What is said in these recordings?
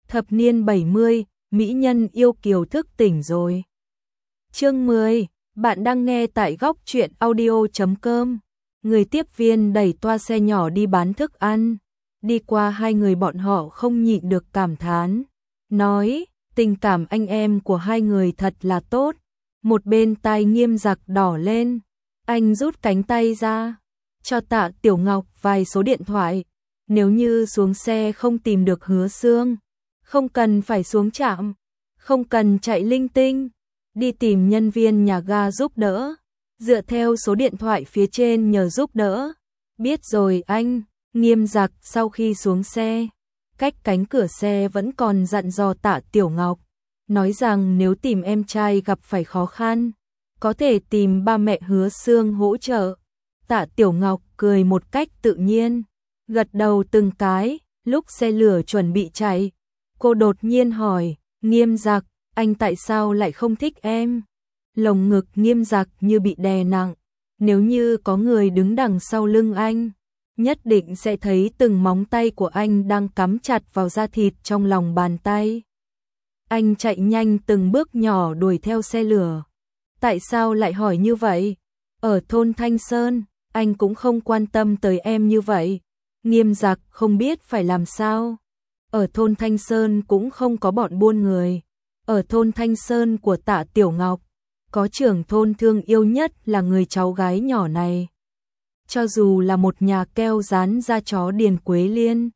Thập niên 70, mỹ nhân yêu kiều thức tỉnh rồi. Chương 10, bạn đang nghe tại góc truyện audio.com. Người tiếp viên đẩy toa xe nhỏ đi bán thức ăn. Đi qua hai người bọn họ không nhịn được cảm thán. Nói, tình cảm anh em của hai người thật là tốt. Một bên tai Nghiêm Giặc đỏ lên. Anh rút cánh tay ra. Cho Tạ Tiểu Ngọc vài số điện thoại. Nếu như xuống xe không tìm được Hứa Xương, không cần phải xuống trạm, không cần chạy linh tinh, đi tìm nhân viên nhà ga giúp đỡ, dựa theo số điện thoại phía trên nhờ giúp đỡ. Biết rồi anh. Nghiêm Giặc sau khi xuống xe, cách cánh cửa xe vẫn còn dặn dò Tạ Tiểu Ngọc, nói rằng nếu tìm em trai gặp phải khó khăn, có thể tìm ba mẹ Hứa Xương hỗ trợ. Tạ Tiểu Ngọc cười một cách tự nhiên, gật đầu từng cái. Lúc xe lửa chuẩn bị chạy, cô đột nhiên hỏi, Nghiêm Giặc, anh tại sao lại không thích em? Lồng ngực Nghiêm Giặc như bị đè nặng, nếu như có người đứng đằng sau lưng anh, nhất định sẽ thấy từng móng tay của anh đang cắm chặt vào da thịt trong lòng bàn tay. Anh chạy nhanh từng bước nhỏ đuổi theo xe lửa. Tại sao lại hỏi như vậy? Ở thôn Thanh Sơn, anh cũng không quan tâm tới em như vậy. Nghiêm Giặc không biết phải làm sao. Ở thôn Thanh Sơn cũng không có bọn buôn người. Ở thôn Thanh Sơn của Tạ Tiểu Ngọc, có trưởng thôn thương yêu nhất là người cháu gái nhỏ này. Cho dù là một nhà keo dán da chó Điền Quế Liên,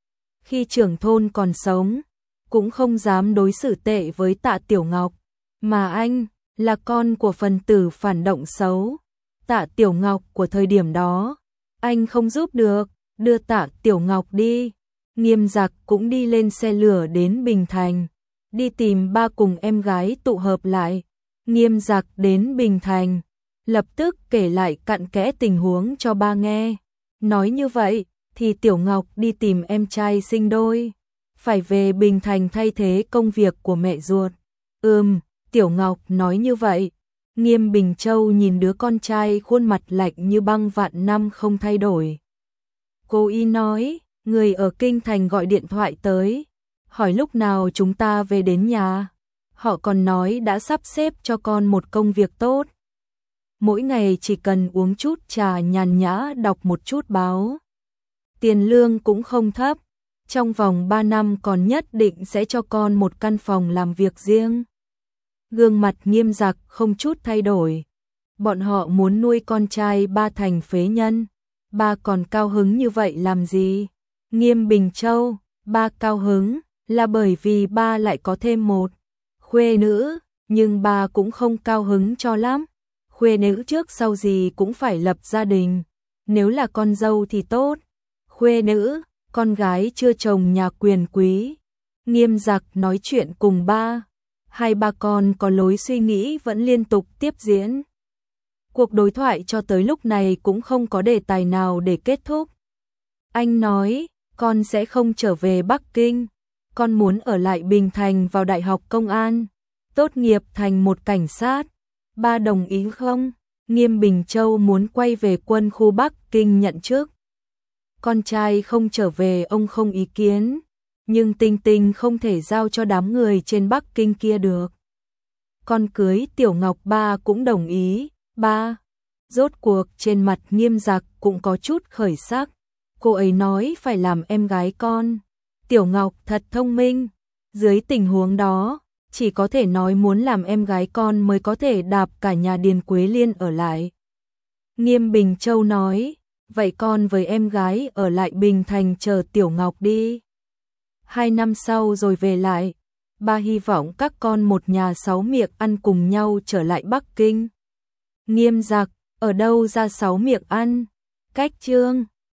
khi trưởng thôn còn sống, cũng không dám đối xử tệ với Tạ Tiểu Ngọc. Mà anh, là con của phần tử phản động xấu. Tạ Tiểu Ngọc của thời điểm đó, anh không giúp được, đưa Tạ Tiểu Ngọc đi. Nghiêm Giặc cũng đi lên xe lửa đến Bình Thành, đi tìm ba cùng em gái tụ hợp lại. Nghiêm Giặc đến Bình Thành, lập tức kể lại cặn kẽ tình huống cho ba nghe. Nói như vậy, thì Tiểu Ngọc đi tìm em trai sinh đôi, phải về Bình Thành thay thế công việc của mẹ ruột. Tiểu Ngọc nói như vậy. Nghiêm Bình Châu nhìn đứa con trai khuôn mặt lạnh như băng vạn năm không thay đổi. Cô y nói, người ở Kinh Thành gọi điện thoại tới, hỏi lúc nào chúng ta về đến nhà. Họ còn nói đã sắp xếp cho con một công việc tốt. Mỗi ngày chỉ cần uống chút trà nhàn nhã đọc một chút báo. Tiền lương cũng không thấp. Trong vòng 3 năm còn nhất định sẽ cho con một căn phòng làm việc riêng. Gương mặt Nghiêm Giặc không chút thay đổi. Bọn họ muốn nuôi con trai ba thành phế nhân. Ba còn cao hứng như vậy làm gì? Nghiêm Bình Châu, ba cao hứng là bởi vì ba lại có thêm một khuê nữ, nhưng ba cũng không cao hứng cho lắm. Khuê nữ trước sau gì cũng phải lập gia đình. Nếu là con dâu thì tốt. Khuê nữ, con gái chưa chồng nhà quyền quý. Nghiêm Giặc nói chuyện cùng ba. Hai ba con có lối suy nghĩ vẫn liên tục tiếp diễn. Cuộc đối thoại cho tới lúc này cũng không có đề tài nào để kết thúc. Anh nói, con sẽ không trở về Bắc Kinh. Con muốn ở lại Bình Thành vào Đại học Công an, tốt nghiệp thành một cảnh sát. Ba đồng ý không? Nghiêm Bình Châu muốn quay về quân khu Bắc Kinh nhận chức. Con trai không trở về ông không ý kiến, nhưng Tinh Tinh không thể giao cho đám người trên Bắc Kinh kia được. Con cưới Tiểu Ngọc ba cũng đồng ý. Ba, rốt cuộc trên mặt Nghiêm Giặc cũng có chút khởi sắc. Cô ấy nói phải làm em gái con. Tiểu Ngọc thật thông minh. Dưới tình huống đó, chỉ có thể nói muốn làm em gái con mới có thể đạp cả nhà Điền Quế Liên ở lại. Nghiêm Bình Châu nói, vậy con với em gái ở lại Bình Thành chờ Tiểu Ngọc đi. 2 năm sau rồi về lại. Ba hy vọng các con một nhà 6 miệng ăn cùng nhau trở lại Bắc Kinh. Nghiêm Giặc, ở đâu ra 6 miệng ăn? Cách Chương